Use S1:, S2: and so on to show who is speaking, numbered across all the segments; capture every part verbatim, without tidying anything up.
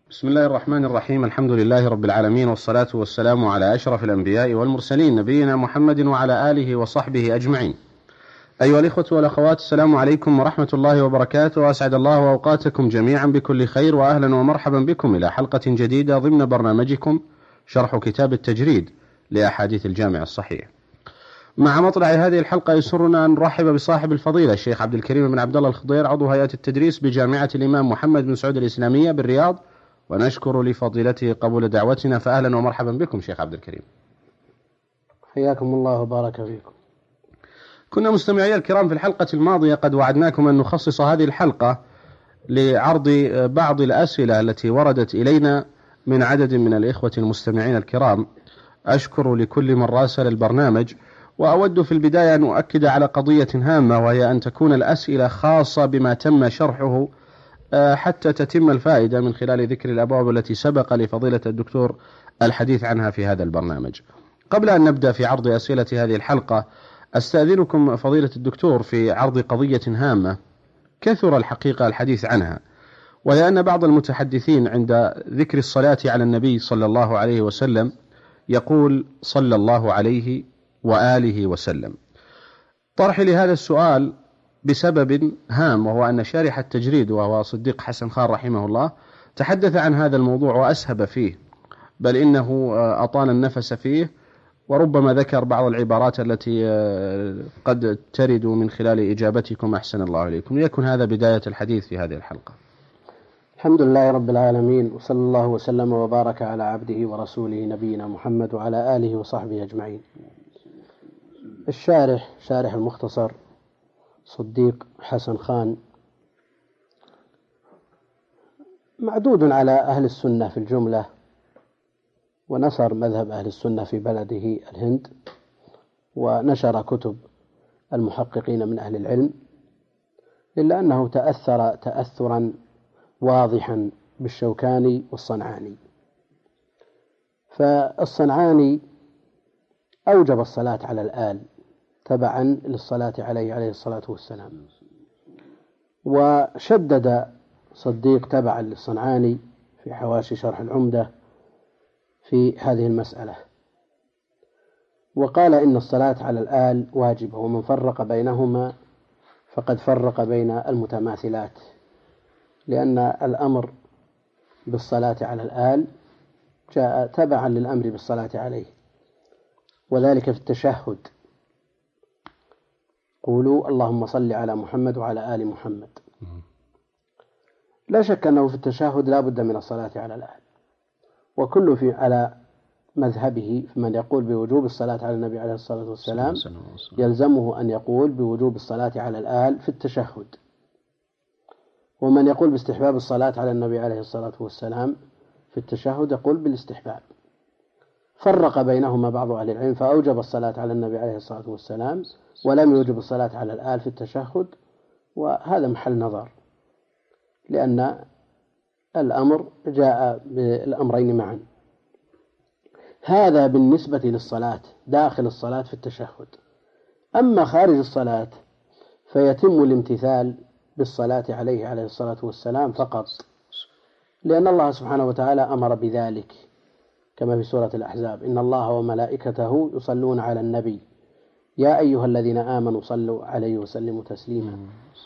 S1: بسم الله الرحمن الرحيم. الحمد لله رب العالمين، والصلاة والسلام على أشرف الأنبياء والمرسلين، نبينا محمد وعلى آله وصحبه أجمعين. أيها الإخوة والأخوات، السلام عليكم ورحمة الله وبركاته، وأسعد الله أوقاتكم جميعا بكل خير، وأهلا ومرحبا بكم إلى حلقة جديدة ضمن برنامجكم شرح كتاب التجريد لأحاديث الجامع الصحيح. مع مطلع هذه الحلقة يسرنا أن نرحب بصاحب الفضيلة الشيخ عبد الكريم بن عبد الله الخضير، عضو هيئة التدريس بجامعة الإمام محمد بن سعود الإسلامية بالرياض، ونشكر لفضيلته قبول دعوتنا، فأهلا ومرحبا بكم شيخ عبد الكريم.
S2: حياكم الله وبارك فيكم.
S1: كنا مستمعي الكرام في الحلقة الماضية قد وعدناكم أن نخصص هذه الحلقة لعرض بعض الأسئلة التي وردت إلينا من عدد من الإخوة المستمعين الكرام. أشكر لكل من راسل البرنامج، وأود في البداية أن أؤكد على قضية هامة، وهي أن تكون الأسئلة خاصة بما تم شرحه حتى تتم الفائدة من خلال ذكر الأبواب التي سبق لفضيلة الدكتور الحديث عنها في هذا البرنامج. قبل أن نبدأ في عرض أسئلة هذه الحلقة، أستأذنكم فضيلة الدكتور في عرض قضية هامة كثر الحقيقة الحديث عنها، وهي أن بعض المتحدثين عند ذكر الصلاة على النبي صلى الله عليه وسلم يقول صلى الله عليه وآله وسلم. طرح لهذا السؤال بسبب هام، وهو أن شارح التجريد وهو صديق حسن خان رحمه الله تحدث عن هذا الموضوع وأسهب فيه، بل إنه أطال النفس فيه، وربما ذكر بعض العبارات التي قد ترد من خلال إجابتكم أحسن الله إليكم. ليكن هذا بداية الحديث في هذه الحلقة.
S2: الحمد لله رب العالمين، وصلى الله وسلم وبارك على عبده ورسوله نبينا محمد وعلى آله وصحبه أجمعين. الشارح شارح المختصر صديق حسن خان معدود على أهل السنة في الجملة، ونصر مذهب أهل السنة في بلده الهند، ونشر كتب المحققين من أهل العلم، إلا أنه تأثر تأثرا واضحا بالشوكاني والصنعاني. فالصنعاني أوجب الصلاة على الآل تبعا للصلاة عليه عليه الصلاة والسلام، وشدد صديق تبعا للصنعاني في حواشي شرح العمدة في هذه المسألة، وقال إن الصلاة على الآل واجبة، ومن فرق بينهما فقد فرق بين المتماثلات، لأن الأمر بالصلاة على الآل جاء تبعا للأمر بالصلاة عليه، وذلك في التشهد قولوا اللهم صل على محمد وعلى آل محمد. لا شك أنه في التشهد لا بد من الصلاة على الآل، وكل في على مذهبه من يقول بوجوب الصلاة على النبي عليه الصلاة والسلام يلزمه أن يقول بوجوب الصلاة على الآل في التشهد، ومن يقول باستحباب الصلاة على النبي عليه الصلاة والسلام في التشهد يقول بالاستحباب. فرق بينهما بعض أهل العلم فأوجب الصلاة على النبي عليه الصلاة والسلام ولم يوجب الصلاة على الآل في التشهد، وهذا محل نظر، لأن الأمر جاء بالأمرين معا. هذا بالنسبة للصلاة داخل الصلاة في التشهد. أما خارج الصلاة فيتم الامتثال بالصلاة عليه عليه الصلاة والسلام فقط، لأن الله سبحانه وتعالى أمر بذلك كما في سورة الأحزاب: إن الله وملائكته يصلون على النبي يا أيها الذين آمنوا صلوا عليه وسلموا تسليما.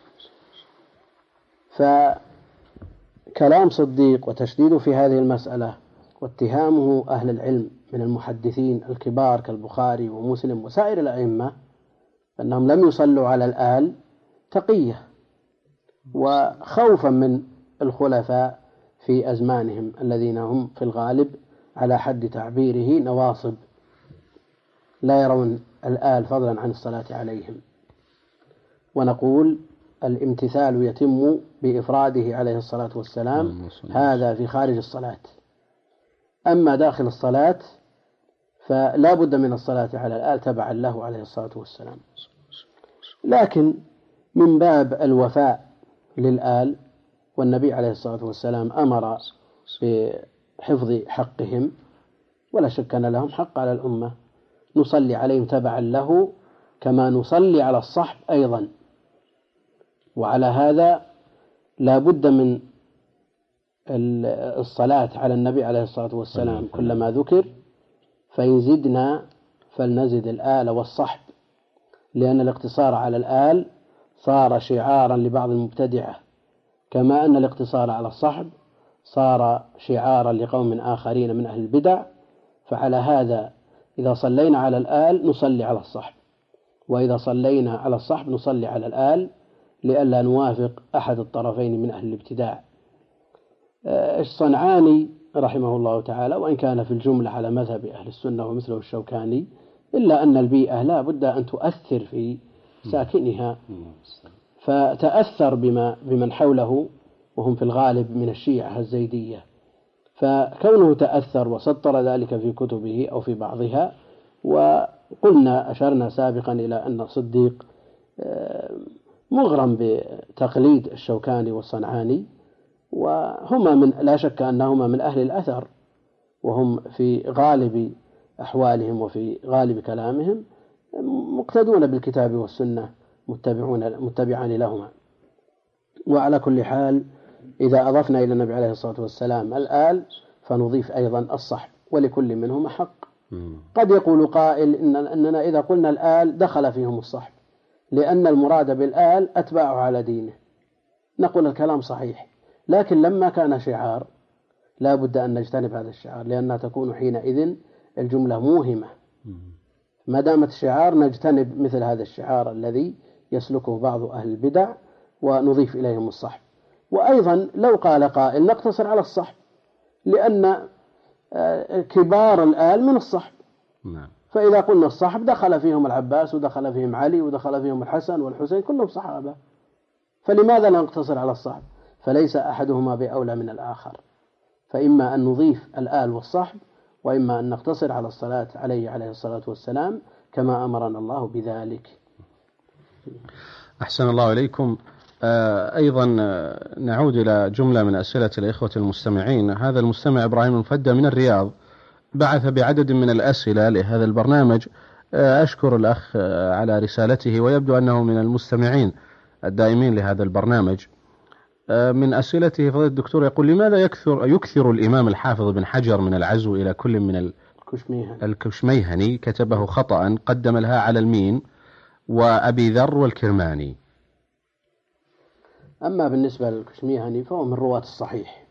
S2: فكلام صديق وتشديده في هذه المسألة واتهامه أهل العلم من المحدثين الكبار كالبخاري ومسلم وسائر الأئمة أنهم لم يصلوا على الآل تقية وخوفا من الخلفاء في أزمانهم الذين هم في الغالب على حد تعبيره نواصب لا يرون الآل فضلا عن الصلاة عليهم. ونقول الامتثال يتم بإفراده عليه الصلاة والسلام، هذا في خارج الصلاة. أما داخل الصلاة فلا بد من الصلاة على الآل تبعا له عليه الصلاة والسلام، لكن من باب الوفاء للآل، والنبي عليه الصلاة والسلام أمر بحفظ حقهم، ولا شك أن لهم حق على الأمة، نصلي عليهم تبعا له كما نصلي على الصحب أيضا. وعلى هذا لا بد من الصلاة على النبي عليه الصلاة والسلام كلما ذكر، فإن زدنا فلنزد الآل والصحب، لأن الاقتصار على الآل صار شعارا لبعض المبتدعة، كما أن الاقتصار على الصحب صار شعارا لقوم آخرين من أهل البدع. فعلى هذا إذا صلينا على الآل نصلي على الصحب، وإذا صلينا على الصحب نصلي على الآل، لئلا نوافق أحد الطرفين من أهل الابتداع. الصنعاني رحمه الله تعالى وإن كان في الجملة على مذهب أهل السنة ومثله الشوكاني، إلا أن البيئة لا بد أن تؤثر في ساكنها، فتأثر بما بمن حوله وهم في الغالب من الشيعة الزيدية، فكونه تأثر وسطر ذلك في كتبه أو في بعضها. وقلنا أشرنا سابقا إلى أن الصديق مغرم بتقليد الشوكاني والصنعاني، وهما من لا شك أنهما من أهل الأثر، وهم في غالب أحوالهم وفي غالب كلامهم مقتدون بالكتاب والسنة، متبعون متبعان لهما. وعلى كل حال إذا أضفنا إلى النبي عليه الصلاة والسلام الآل فنضيف أيضا الصحب، ولكل منهم حق. قد يقول قائل إن أننا إذا قلنا الآل دخل فيهم الصحب، لأن المراد بالآل أتباعه على دينه. نقول الكلام صحيح، لكن لما كان شعار لا بد أن نجتنب هذا الشعار، لأنها تكون حينئذ الجملة موهمة. ما دامت الشعار نجتنب مثل هذا الشعار الذي يسلكه بعض أهل البدع ونضيف إليهم الصحب. وأيضا لو قال قائل نقتصر على الصحب، لأن كبار الآل من الصحب، فإذا قلنا الصحب دخل فيهم العباس ودخل فيهم علي ودخل فيهم الحسن والحسين كلهم صحابة، فلماذا لا نقتصر على الصحب؟ فليس أحدهما بأولى من الآخر، فإما أن نضيف الآل والصحب، وإما أن نقتصر على الصلاة عليه عليه الصلاة والسلام كما أمرنا الله بذلك.
S1: أحسن الله إليكم. أيضا نعود إلى جملة من أسئلة الإخوة المستمعين. هذا المستمع إبراهيم المفدى من الرياض بعث بعدد من الأسئلة لهذا البرنامج. أشكر الأخ على رسالته، ويبدو أنه من المستمعين الدائمين لهذا البرنامج. من أسئلته فضيلة الدكتور يقول: لماذا يكثر, يكثر الإمام الحافظ بن حجر من العزو إلى كل من الكشميهني؟ كتبه خطأ، قدم الها على المين، وأبي ذر والكرماني.
S2: أما بالنسبة للكشميهني فهو من رواة الصحيح،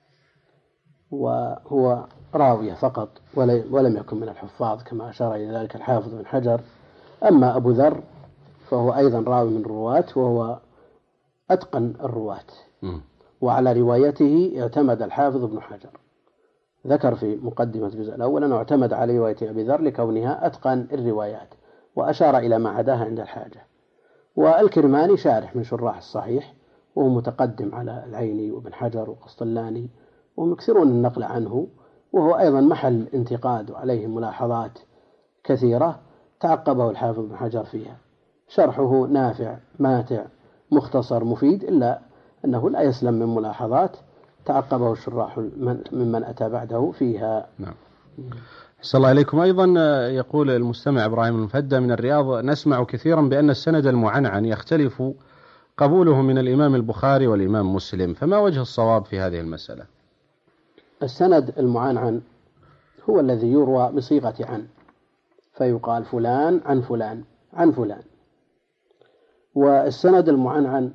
S2: وهو راوية فقط ولم يكن من الحفاظ كما أشار إلى ذلك الحافظ بن حجر. أما أبو ذر فهو أيضا راوي من الرواة، وهو أتقن الرواة، وعلى روايته اعتمد الحافظ بن حجر. ذكر في مقدمة الجزء الأول أنه اعتمد على رواية أبي ذر لكونها أتقن الروايات، وأشار إلى ما عداها عند الحاجة. والكرماني شارح من شراح الصحيح، وهو متقدم على العيني وابن حجر وقسطلاني، وهم يكثرون النقل عنه، وهو أيضا محل انتقاد وعليه ملاحظات كثيرة تعقبه الحافظ بن حجر فيها. شرحه نافع ماتع مختصر مفيد، إلا أنه لا يسلم من ملاحظات تعقبه الشراح ممن أتى بعده فيها.
S1: نعم. صلى الله عليكم. أيضا يقول المستمع إبراهيم المفدى من الرياض: نسمع كثيرا بأن السند المعنعن يختلف قبوله من الإمام البخاري والإمام مسلم، فما وجه الصواب في هذه المسألة؟
S2: السند المعنعن هو الذي يروى بصيغة عن، فيقال فلان عن فلان عن فلان. والسند المعنعن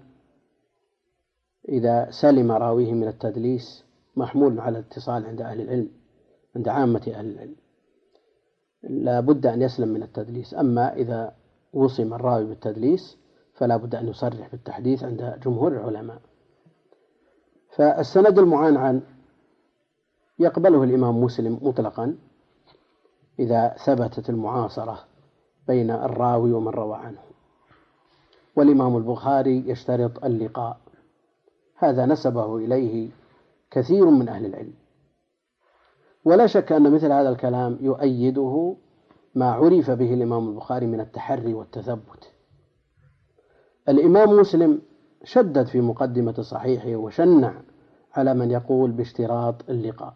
S2: إذا سلم راويه من التدليس محمول على الاتصال عند أهل العلم، عند عامة أهل العلم لا بد أن يسلم من التدليس. أما إذا وصم الراوي بالتدليس فلا بد أن يصرح بالتحديث عند جمهور العلماء. فالسند المعنعن يقبله الإمام مسلم مطلقا إذا ثبتت المعاصرة بين الراوي ومن روى عنه، والإمام البخاري يشترط اللقاء. هذا نسبه إليه كثير من أهل العلم، ولا شك أن مثل هذا الكلام يؤيده ما عرف به الإمام البخاري من التحري والتثبت. الإمام مسلم شدد في مقدمة صحيحه وشنع على من يقول باشتراط اللقاء.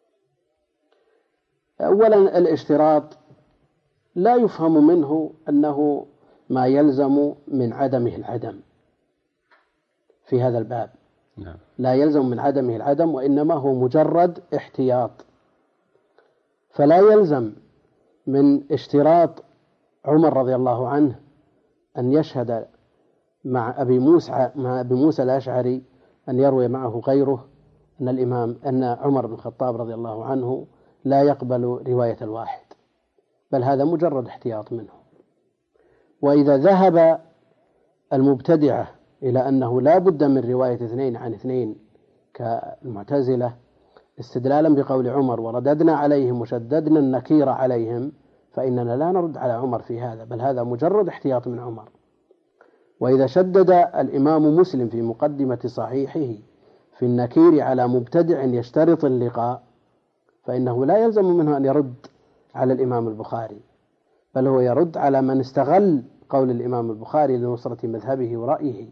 S2: أولا، الاشتراط لا يفهم منه أنه ما يلزم من عدمه العدم في هذا الباب، نعم. لا يلزم من عدمه العدم، وإنما هو مجرد احتياط. فلا يلزم من اشتراط عمر رضي الله عنه أن يشهد مع أبي موسى مع أبي موسى الأشعري أن يروي معه غيره أن الإمام أن عمر بن الخطاب رضي الله عنه لا يقبل رواية الواحد، بل هذا مجرد احتياط منه. وإذا ذهب المبتدعة إلى أنه لا بد من رواية اثنين عن اثنين كالمعتزلة استدلالا بقول عمر ورددنا عليهم وشددنا النكير عليهم، فإننا لا نرد على عمر في هذا، بل هذا مجرد احتياط من عمر. وإذا شدد الإمام مسلم في مقدمة صحيحه في النكير على مبتدع يشترط اللقاء، فإنه لا يلزم منه أن يرد على الإمام البخاري، بل هو يرد على من استغل قول الإمام البخاري لنصرة مذهبه ورأيه،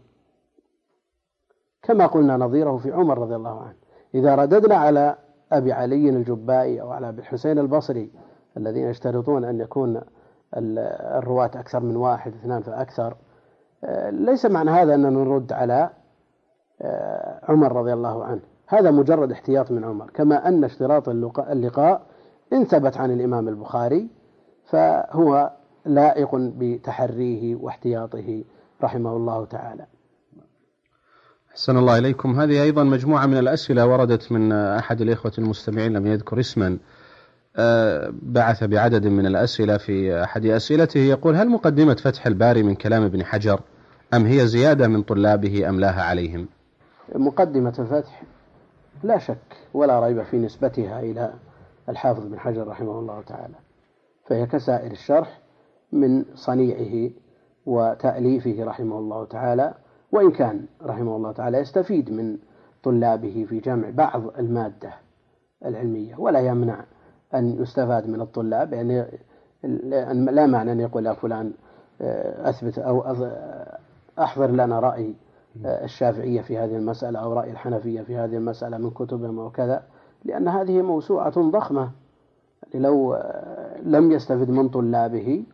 S2: كما قلنا نظيره في عمر رضي الله عنه. إذا رددنا على أبي علي الجبائي أو على أبي الحسين البصري الذين يشترطون أن يكون الرواة أكثر من واحد اثنان فأكثر، ليس معنى هذا أننا نرد على عمر رضي الله عنه، هذا مجرد احتياط من عمر. كما أن اشتراط اللقاء إن ثبت عن الإمام البخاري فهو لائق بتحريه واحتياطه رحمه الله تعالى.
S1: أحسن الله إليكم. هذه أيضا مجموعة من الأسئلة وردت من أحد الإخوة المستمعين لم يذكر اسما، بعث بعدد من الأسئلة. في أحد أسئلته يقول: هل مقدمة فتح الباري من كلام ابن حجر أم هي زيادة من طلابه أملاها عليهم؟
S2: مقدمة الفتح لا شك ولا ريب في نسبتها إلى الحافظ بن حجر رحمه الله تعالى، فهي كسائر الشرح من صنيعه وتأليفه رحمه الله تعالى، وإن كان رحمه الله تعالى يستفيد من طلابه في جمع بعض المادة العلمية، ولا يمنع أن يستفاد من الطلاب، يعني لا معنى أن يقول يا فلان أثبت أو أحضر لنا رأي الشافعية في هذه المسألة أو رأي الحنفية في هذه المسألة من كتبهم وكذا، لأن هذه موسوعة ضخمة، لو لم يستفد من طلابه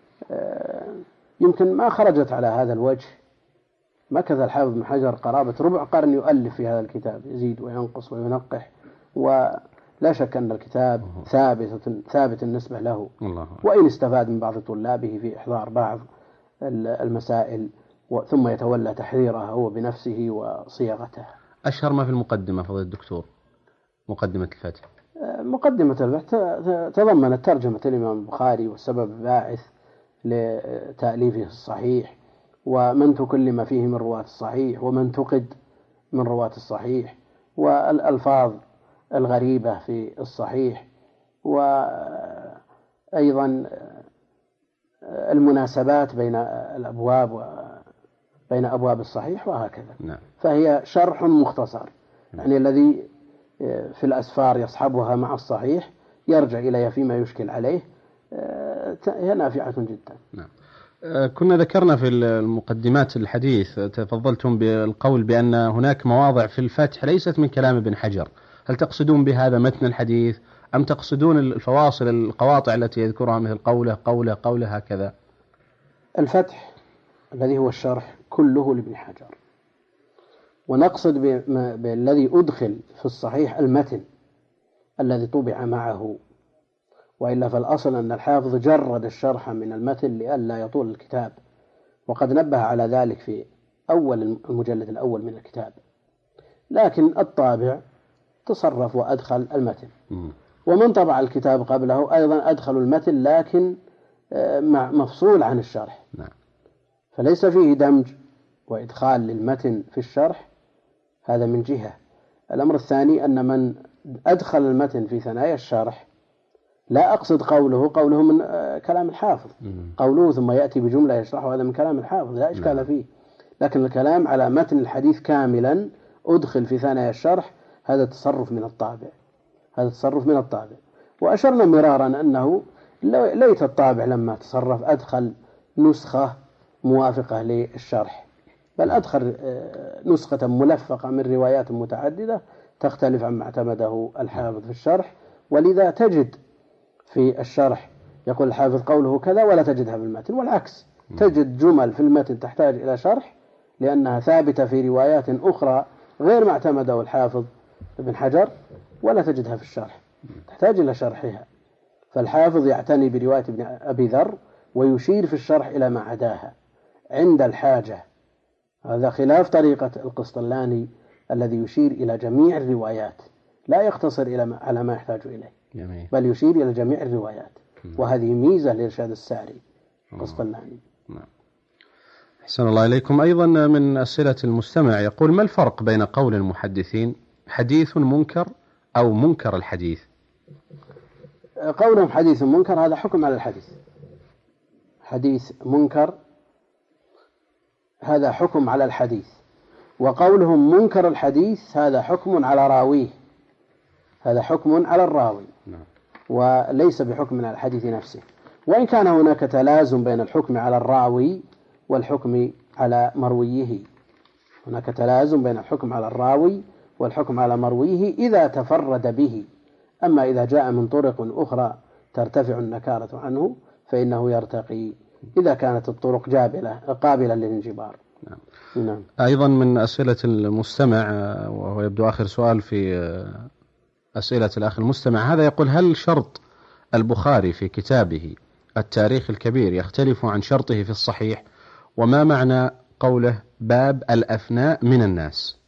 S2: يمكن ما خرجت على هذا الوجه. مكث الحافظ بن حجر قرابة ربع قرن يؤلف في هذا الكتاب، يزيد وينقص وينقح، ولا شك أن الكتاب ثابت ثابت النسبة له، وإن استفاد من بعض طلابه في إحضار بعض المسائل ثم يتولى تحريرها هو بنفسه وصياغتها.
S1: أشهر ما في المقدمة فضيلة الدكتور مقدمة الفتح.
S2: مقدمة الفتح تضمنت ترجمة الإمام البخاري والسبب الباعث لتأليفه الصحيح، ومن تكلم فيه من رواة الصحيح ومن تقد من رواة الصحيح، والألفاظ الغريبة في الصحيح، وأيضا المناسبات بين الأبواب وبين أبواب الصحيح وهكذا.
S1: نعم.
S2: فهي شرح مختصر، يعني الذي في الأسفار يصحبها مع الصحيح يرجع إليها فيما يشكل عليه، هي نافعة جدا.
S1: نعم. كنا ذكرنا في المقدمات الحديث تفضلتم بالقول بأن هناك مواضع في الفتح ليست من كلام ابن حجر، هل تقصدون بهذا متن الحديث أم تقصدون الفواصل القواطع التي يذكرها مثل قوله قوله قوله هكذا؟
S2: الفتح الذي هو الشرح كله لابن حجر، ونقصد بالذي أدخل في الصحيح المتن الذي طبع معه، وإلا فالأصل أن الحافظ جرد الشرح من المتن لئلا يطول الكتاب، وقد نبه على ذلك في أول المجلد الأول من الكتاب، لكن الطابع تصرف وأدخل المتن، ومن طبع الكتاب قبله أيضا أدخل المتن لكن مفصول عن الشرح، فليس فيه دمج وإدخال للمتن في الشرح، هذا من جهة. الأمر الثاني أن من أدخل المتن في ثنايا الشرح لا أقصد قوله قوله من كلام الحافظ، قوله ثم يأتي بجملة يشرحه هذا من كلام الحافظ لا إشكال فيه، لكن الكلام على متن الحديث كاملا أدخل في ثنايا الشرح هذا تصرف من الطابع، هذا تصرف من الطابع. وأشرنا مرارا أنه ليت الطابع لما تصرف أدخل نسخة موافقة للشرح، بل أدخل نسخة ملفقة من روايات متعددة تختلف عما اعتمده الحافظ في الشرح، ولذا تجد في الشرح يقول الحافظ قوله كذا ولا تجدها في المتن، والعكس تجد جمل في المتن تحتاج إلى شرح لأنها ثابتة في روايات أخرى غير ما اعتمده الحافظ ابن حجر ولا تجدها في الشرح، تحتاج إلى شرحها. فالحافظ يعتني برواية ابن أبي ذر ويشير في الشرح إلى ما عداها عند الحاجة. هذا خلاف طريقة القسطلاني الذي يشير إلى جميع الروايات، لا يقتصر إلى ما على ما يحتاج إليه، بل يشير إلى جميع الروايات، وهذه ميزة لإرشاد الساري القسطلاني.
S1: أحسن الله إليكم. أيضا من أسئلة المستمع يقول: ما الفرق بين قول المحدثين حديث منكر أو منكر الحديث؟
S2: قولهم حديث منكر هذا حكم على الحديث، حديث منكر هذا حكم على الحديث، وقولهم منكر الحديث هذا حكم على راويه، هذا حكم على الراوي وليس بحكم على الحديث نفسه، وإن كان هناك تلازم بين الحكم على الراوي والحكم على مرويه، هناك تلازم بين الحكم على الراوي والحكم على مرويه إذا تفرد به، أما إذا جاء من طرق أخرى ترتفع النكارة عنه فإنه يرتقي إذا كانت الطرق جابلة قابلة للانجبار.
S1: نعم. نعم. أيضا من أسئلة المستمع، وهو يبدو آخر سؤال في أسئلة الأخ المستمع هذا، يقول: هل شرط البخاري في كتابه التاريخ الكبير يختلف عن شرطه في الصحيح؟ وما معنى قوله باب الأفناء من الناس؟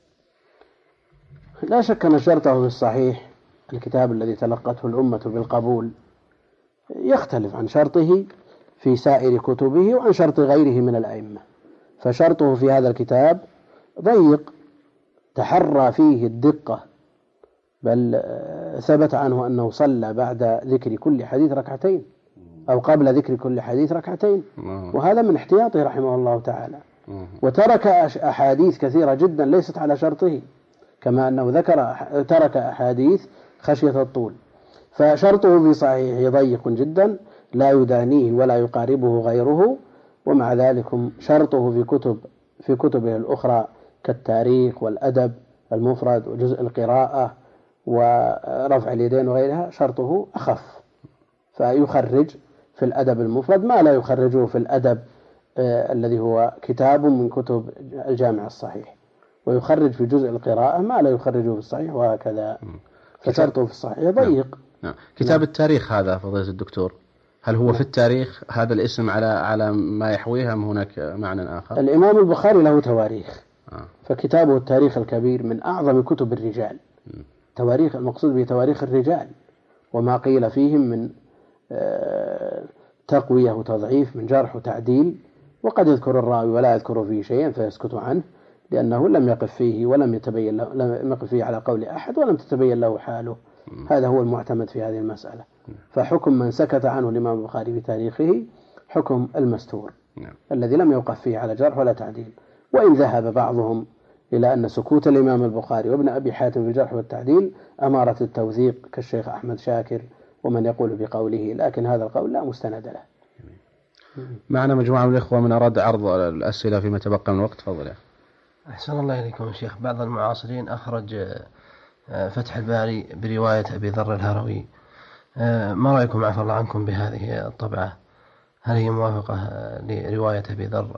S2: لا شك أن شرطه في الصحيح الكتاب الذي تلقته الأمة بالقبول يختلف عن شرطه في سائر كتبه وعن شرط غيره من الأئمة، فشرطه في هذا الكتاب ضيق تحرى فيه الدقة، بل ثبت عنه أنه صلى بعد ذكر كل حديث ركعتين أو قبل ذكر كل حديث ركعتين، وهذا من احتياطه رحمه الله تعالى. وترك أحاديث كثيرة جدا ليست على شرطه، كما أنه ذكر ترك أحاديث خشية الطول، فشرطه في صحيح ضيق جدا لا يدانيه ولا يقاربه غيره، ومع ذلك شرطه في كتب في كتبه الأخرى كالتاريخ والأدب المفرد وجزء القراءة ورفع اليدين وغيرها شرطه أخف، فيخرج في الأدب المفرد ما لا يخرجه في الأدب آه الذي هو كتاب من كتب الجامع الصحيح، ويخرج في جزء القراءة ما لا يخرجه في الصحيح، وهكذا فشرطه في الصحيح ضيق.
S1: نعم. كتاب نعم. التاريخ هذا فضيلة الدكتور، هل هو نعم. في التاريخ هذا الاسم على على ما يحويه أم هناك معنى آخر؟
S2: الإمام البخاري له تواريخ، آه. فكتابه التاريخ الكبير من أعظم كتب الرجال. م. تواريخ المقصود به تواريخ الرجال وما قيل فيهم من آه تقوية وتضعيف، من جرح وتعديل، وقد يذكر الراوي ولا يذكر فيه شيئا فيسكت عنه لأنه لم يقف فيه ولم يتبين له، لم يقف فيه على قول أحد ولم تتبين له حاله. م. هذا هو المعتمد في هذه المسألة. م. فحكم من سكت عنه الإمام البخاري بتاريخه حكم المستور م. الذي لم يوقف فيه على جرح ولا تعديل، وإن ذهب بعضهم إلى أن سكوت الإمام البخاري وابن أبي حاتم في الجرح والتعديل أمارة التوثيق كالشيخ أحمد شاكر ومن يقول بقوله، لكن هذا القول لا مستند له.
S1: معنا مجموعة من الإخوة من أراد عرض الأسئلة فيما تبقى من الوقت، فضل.
S3: أحسن الله إليكم يا شيخ. بعض المعاصرين أخرج فتح الباري برواية أبي ذر الهروي، ما رأيكم عفى الله عنكم بهذه الطبعة؟ هل هي موافقة لرواية أبي ذر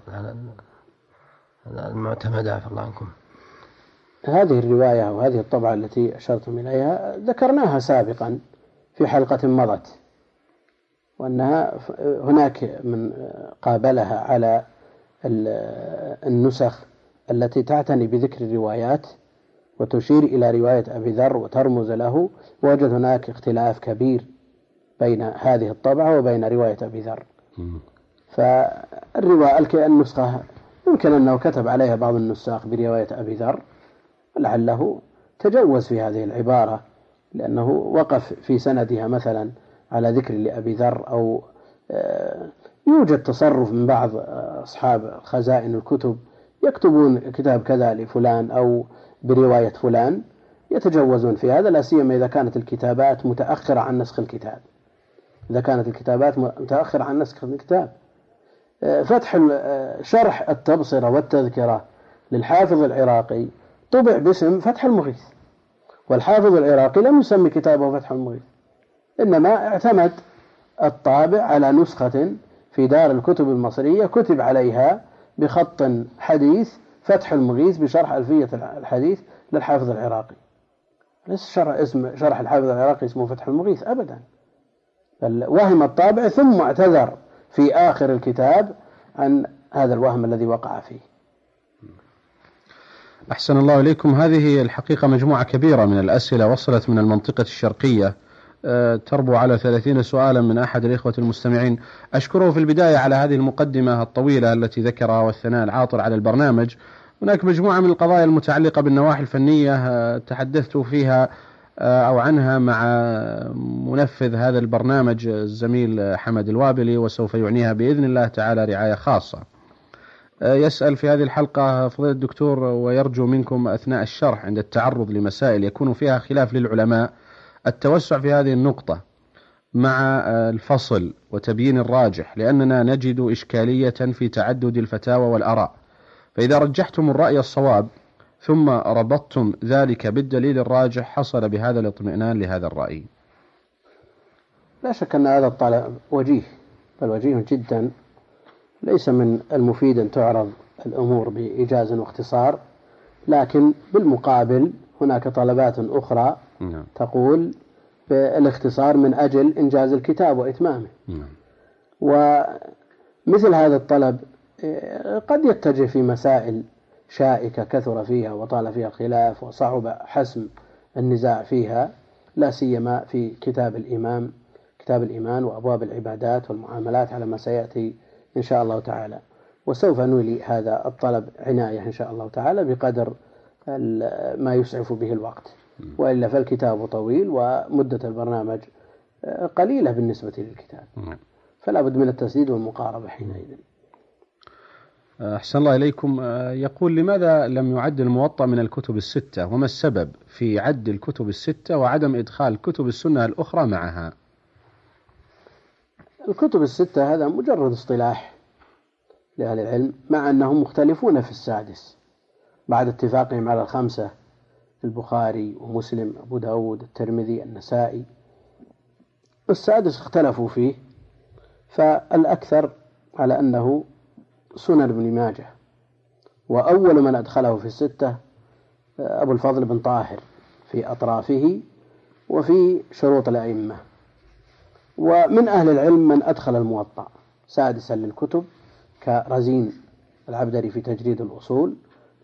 S3: المعتمدة عفى الله عنكم؟
S2: هذه الرواية وهذه الطبعة التي أشرتم إليها ذكرناها سابقا في حلقة مضت، وأنها هناك من قابلها على النسخ التي تعتني بذكر الروايات وتشير إلى رواية أبي ذر وترمز له، ووجد هناك اختلاف كبير بين هذه الطبعة وبين رواية أبي ذر. فالرواية النسخة يمكن أنه كتب عليها بعض النساخ برواية أبي ذر، لعله تجوز في هذه العبارة لأنه وقف في سندها مثلا على ذكر لأبي ذر، أو يوجد تصرف من بعض أصحاب خزائن الكتب يكتبون كتاب كذا لفلان أو برواية فلان، يتجوزون في هذا، لا سيما إذا كانت الكتابات متأخرة عن نسخ الكتاب إذا كانت الكتابات متأخرة عن نسخ الكتاب. فتح شرح التبصرة والتذكرة للحافظ العراقي طبع باسم فتح المغيث، والحافظ العراقي لم يسمي كتابه فتح المغيث، إنما اعتمد الطابع على نسخة في دار الكتب المصرية كتب عليها بخط حديث فتح المغيث بشرح ألفية الحديث للحافظ العراقي، ليس شرح اسم شرح الحافظ العراقي اسمه فتح المغيث أبدا، بل وهم الطابع ثم اعتذر في آخر الكتاب عن هذا الوهم الذي وقع فيه.
S1: أحسن الله إليكم. هذه الحقيقة مجموعة كبيرة من الأسئلة وصلت من المنطقة الشرقية، تربو على ثلاثين سؤالا من أحد الإخوة المستمعين. أشكره في البداية على هذه المقدمة الطويلة التي ذكرها والثناء العاطر على البرنامج. هناك مجموعة من القضايا المتعلقة بالنواحي الفنية تحدثت فيها أو عنها مع منفذ هذا البرنامج الزميل حمد الوابلي، وسوف يعنيها بإذن الله تعالى رعاية خاصة. يسأل في هذه الحلقة فضيلة الدكتور ويرجو منكم أثناء الشرح عند التعرض لمسائل يكون فيها خلاف للعلماء التوسع في هذه النقطة مع الفصل وتبيين الراجح، لأننا نجد إشكالية في تعدد الفتاوى والآراء، فإذا رجحتم الرأي الصواب ثم ربطتم ذلك بالدليل الراجح حصل بهذا الاطمئنان لهذا الرأي.
S2: لا شك أن هذا الطلب وجيه، بل وجيه جدا. ليس من المفيد أن تعرض الأمور بإيجاز واختصار، لكن بالمقابل هناك طلبات أخرى
S1: نعم.
S2: تقول بالاختصار من أجل إنجاز الكتاب وإتمامه.
S1: نعم.
S2: ومثل هذا الطلب قد يتجه في مسائل شائكة كثر فيها وطال فيها الخلاف وصعب حسم النزاع فيها، لا سيما في كتاب الإمام كتاب الإيمان وأبواب العبادات والمعاملات على ما سيأتي إن شاء الله تعالى. وسوف نولي هذا الطلب عناية إن شاء الله تعالى بقدر ما يسعف به الوقت، وإلا فالكتاب طويل ومدة البرنامج قليلة بالنسبة للكتاب، فلا بد من التسديد والمقاربة حينئذ.
S1: أحسن الله إليكم. يقول: لماذا لم يعد الموطأ من الكتب الستة، وما السبب في عد الكتب الستة وعدم إدخال كتب السنة الأخرى معها؟
S2: الكتب الستة هذا مجرد اصطلاح لأهل العلم، مع أنهم مختلفون في السادس بعد اتفاقهم على الخمسة: البخاري ومسلم أبو داود الترمذي النسائي. السادس اختلفوا فيه، فالأكثر على أنه سنن ابن ماجه، وأول من أدخله في الستة أبو الفضل بن طاهر في أطرافه وفي شروط الأئمة. ومن أهل العلم من أدخل الموطأ سادسا للكتب كرزين العبدري في تجريد الأصول،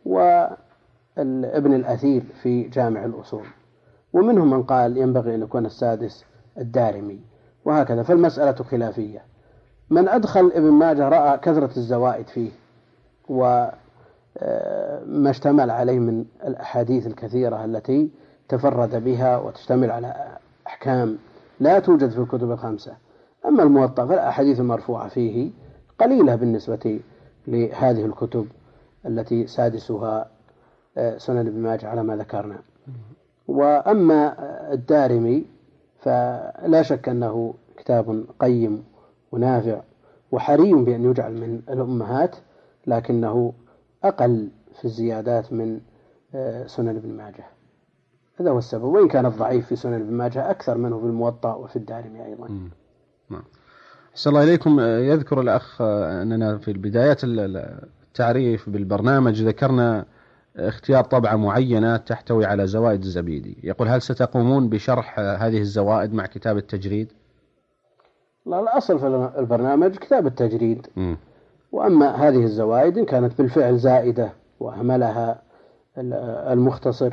S2: وابن الأثير في جامع الأصول، ومنهم من قال ينبغي أن يكون السادس الدارمي، وهكذا. فالمسألة خلافية. من أدخل ابن ماجه رأى كثرة الزوائد فيه وما اشتمل عليه من الأحاديث الكثيرة التي تفرد بها وتشتمل على أحكام لا توجد في الكتب الخمسة. أما الموطأ فالأحاديث المرفوعة فيه قليلة بالنسبة لهذه الكتب التي سادسها سنن ابن ماجه على ما ذكرنا. وأما الدارمي فلا شك أنه كتاب قيم ونافع وحري بأن يجعل من الأمهات، لكنه أقل في الزيادات من سنن ابن ماجه. هذا هو السبب، وإن كان الضعيف في سنن ابن ماجه أكثر منه في الموطأ وفي الدارمي أيضا.
S1: أحسن الله إليكم. يذكر الأخ أننا في بداية التعريف بالبرنامج ذكرنا اختيار طبعة معينة تحتوي على زوائد الزبيدي. يقول: هل ستقومون بشرح هذه الزوائد مع كتاب التجريد؟
S2: لا، الأصل في البرنامج كتاب التجريد.
S1: م.
S2: وأما هذه الزوائد إن كانت بالفعل زائدة وأهملها المختصر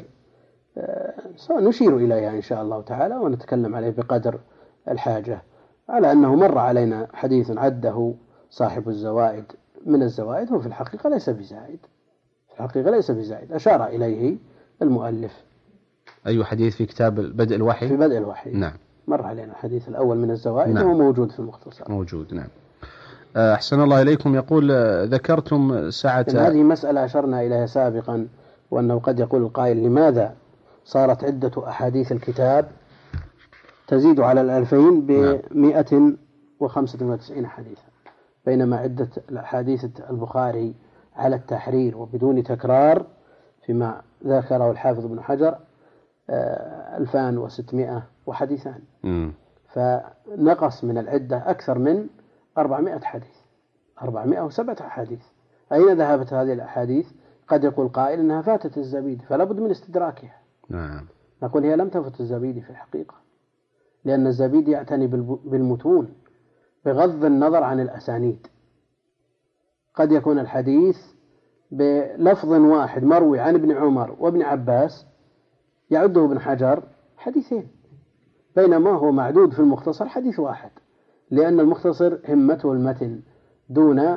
S2: سنشير إليها إن شاء الله تعالى ونتكلم عليه بقدر الحاجة، على أنه مر علينا حديث عده صاحب الزوائد من الزوائد، هو في الحقيقة ليس بزائد، في الحقيقة ليس بزائد، أشار إليه المؤلف.
S1: أي حديث في كتاب بدء الوحي؟
S2: في بدء الوحي.
S1: نعم.
S2: مر علينا الحديث الأول من الزوائد.
S1: نعم.
S2: وهو موجود في المختصر.
S1: موجود. نعم. أحسن الله إليكم. يقول: ذكرتم ساعة
S2: هذه مسألة أشرنا إليها سابقا، وأنه قد يقول القائل: لماذا صارت عدة أحاديث الكتاب تزيد على الألفين بمئة وخمسة وتسعين حديثا، بينما عدة الأحاديث البخاري على التحرير وبدون تكرار فيما ذكره الحافظ ابن حجر ألفان وستمائة وحديثان.
S1: م.
S2: فنقص من العدة أكثر من أربعمائة حديث، أربعمائة وسبعة حديث. أين ذهبت هذه الأحاديث قد يقول قائل إنها فاتت الزبيدي فلا بد من استدراكها.
S1: نعم.
S2: نقول هي لم تفت الزبيدي في الحقيقة، لأن الزبيدي يعتني بالمتون بغض النظر عن الأسانيد. قد يكون الحديث بلفظ واحد مروي عن ابن عمر وابن عباس يعده ابن حجر حديثين، بينما هو معدود في المختصر حديث واحد، لأن المختصر همته المتن دون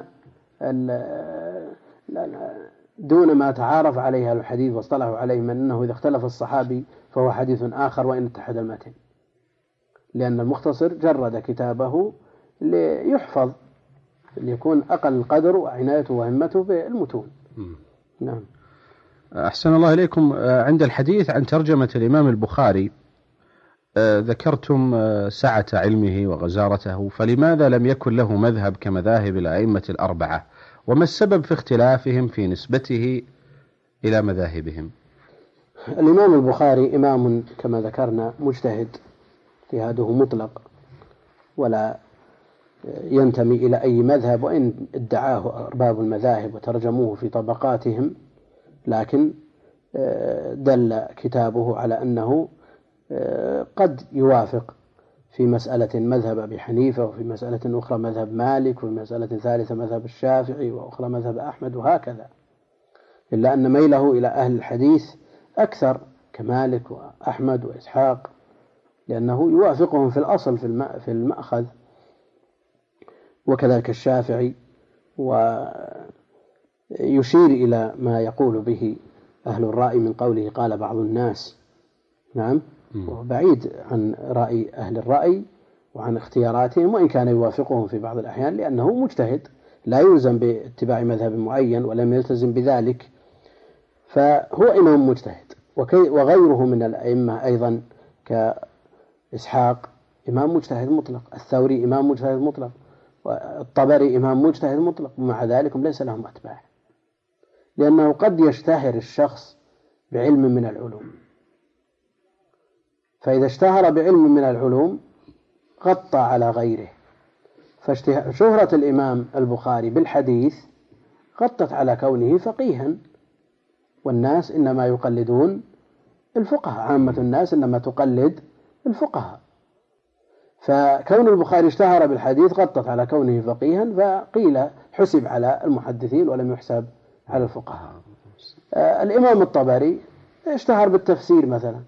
S2: دون ما تعارف عليها الحديث واصطلحوا عليه من أنه إذا اختلف الصحابي فهو حديث آخر وإن اتحد المتن، لأن المختصر جرد كتابه ليحفظ ليكون أقل القدر وعنايته وهمته بالمتون. نعم.
S1: أحسن الله إليكم. عند الحديث عن ترجمة الإمام البخاري ذكرتم سعة علمه وغزارته، فلماذا لم يكن له مذهب كمذاهب الأئمة الأربعة؟ وما السبب في اختلافهم في نسبته إلى مذاهبهم؟
S2: الإمام البخاري إمام كما ذكرنا مجتهد، اجتهاده مطلق ولا ينتمي إلى أي مذهب، وإن ادعاه أرباب المذاهب وترجموه في طبقاتهم، لكن دل كتابه على أنه قد يوافق في مسألة مذهب أبي حنيفة، وفي مسألة أخرى مذهب مالك، وفي مسألة ثالثة مذهب الشافعي، وأخرى مذهب أحمد، وهكذا، إلا أن ميله إلى أهل الحديث أكثر كمالك وأحمد وإسحاق، لأنه يوافقهم في الأصل في المأخذ، وكذلك الشافعي، ويشير إلى ما يقول به أهل الرأي من قوله قال بعض الناس. نعم. وبعيد عن رأي أهل الرأي وعن اختياراتهم، وإن كان يوافقهم في بعض الأحيان، لأنه مجتهد لا يلزم باتباع مذهب معين ولم يلتزم بذلك، فهو إمام مجتهد. وغيره من الأئمة أيضا كإسحاق إمام مجتهد مطلق، الثوري إمام مجتهد مطلق، والطبري إمام مجتهد مطلق، ومع ذلك ليس لهم أتباع، لأنه قد يشتهر الشخص بعلم من العلوم، فإذا اشتهر بعلم من العلوم غطى على غيره، فشهرة الإمام البخاري بالحديث غطت على كونه فقيها، والناس إنما يقلدون الفقهاء، عامة الناس إنما تقلد الفقهاء، فكون البخاري اشتهر بالحديث غطت على كونه فقيها، فقيل حسب على المحدثين ولم يحسب على الفقهاء. الإمام الطبري اشتهر بالتفسير مثلا،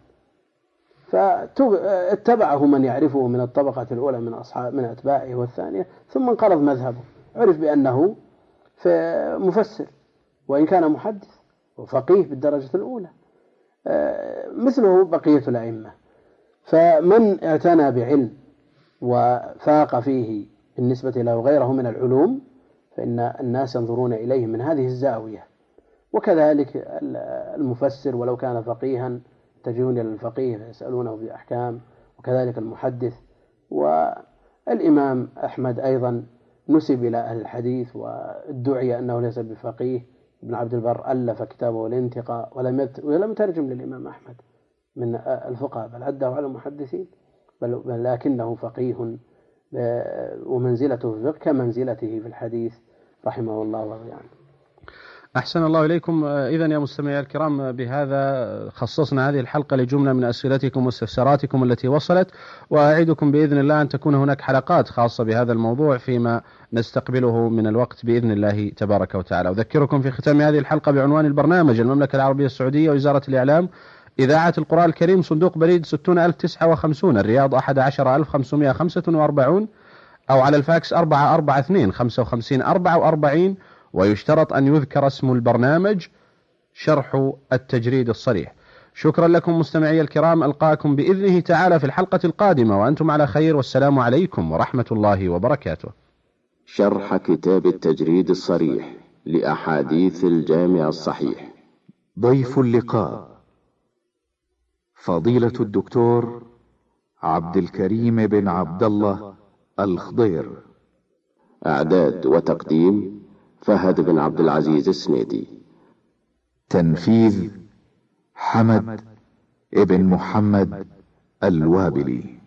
S2: فاتبعه من يعرفه من الطبقة الأولى من أصحاب من أتباعه والثانية، ثم انقرض مذهبه، عرف بأنه مفسر وإن كان محدث وفقيه بالدرجة الأولى، مثله بقية الأئمة. فمن اعتنى بعلم وفاق فيه بالنسبة له غيره من العلوم فإن الناس ينظرون إليه من هذه الزاوية، وكذلك المفسر ولو كان فقيها تجون إلى الفقيه فيسألونه بأحكام، وكذلك المحدث. والإمام أحمد أيضا نسب إلى أهل الحديث وادعي أنه ليس بفقيه. ابن عبد البر ألف كتابه الانتقاء ولم يترجم للإمام أحمد من الفقهاء، بل عده على المحدثين، بل لكنه فقيه ومنزلته في الفقه كمنزلته في الحديث رحمه الله ورضي عنه.
S1: أحسن الله إليكم. إذن يا مستمعي الكرام، بهذا خصصنا هذه الحلقة لجملة من أسئلتكم واستفساراتكم التي وصلت، وأعدكم بإذن الله أن تكون هناك حلقات خاصة بهذا الموضوع فيما نستقبله من الوقت بإذن الله تبارك وتعالى. أذكركم في ختام هذه الحلقة بعنوان البرنامج: المملكة العربية السعودية ووزارة الإعلام، إذاعة القرآن الكريم، صندوق بريد ستون ألف وتسعة وخمسين، الرياض أحد عشر ألف وخمسمائة وخمسة وأربعين، أو على الفاكس أربعة أربعة اثنين خمسة وخمسين أربعة وأربعين. ويشترط أن يذكر اسم البرنامج شرح التجريد الصريح. شكرا لكم مستمعي الكرام، ألقاكم بإذنه تعالى في الحلقة القادمة وأنتم على خير، والسلام عليكم ورحمة الله وبركاته.
S4: شرح كتاب التجريد الصريح لأحاديث الجامع الصحيح.
S5: ضيف اللقاء فضيلة الدكتور عبد الكريم بن عبد الله الخضير.
S4: أعداد وتقديم فهد بن عبد العزيز السنيدي.
S5: تنفيذ حمد ابن محمد الوابلي.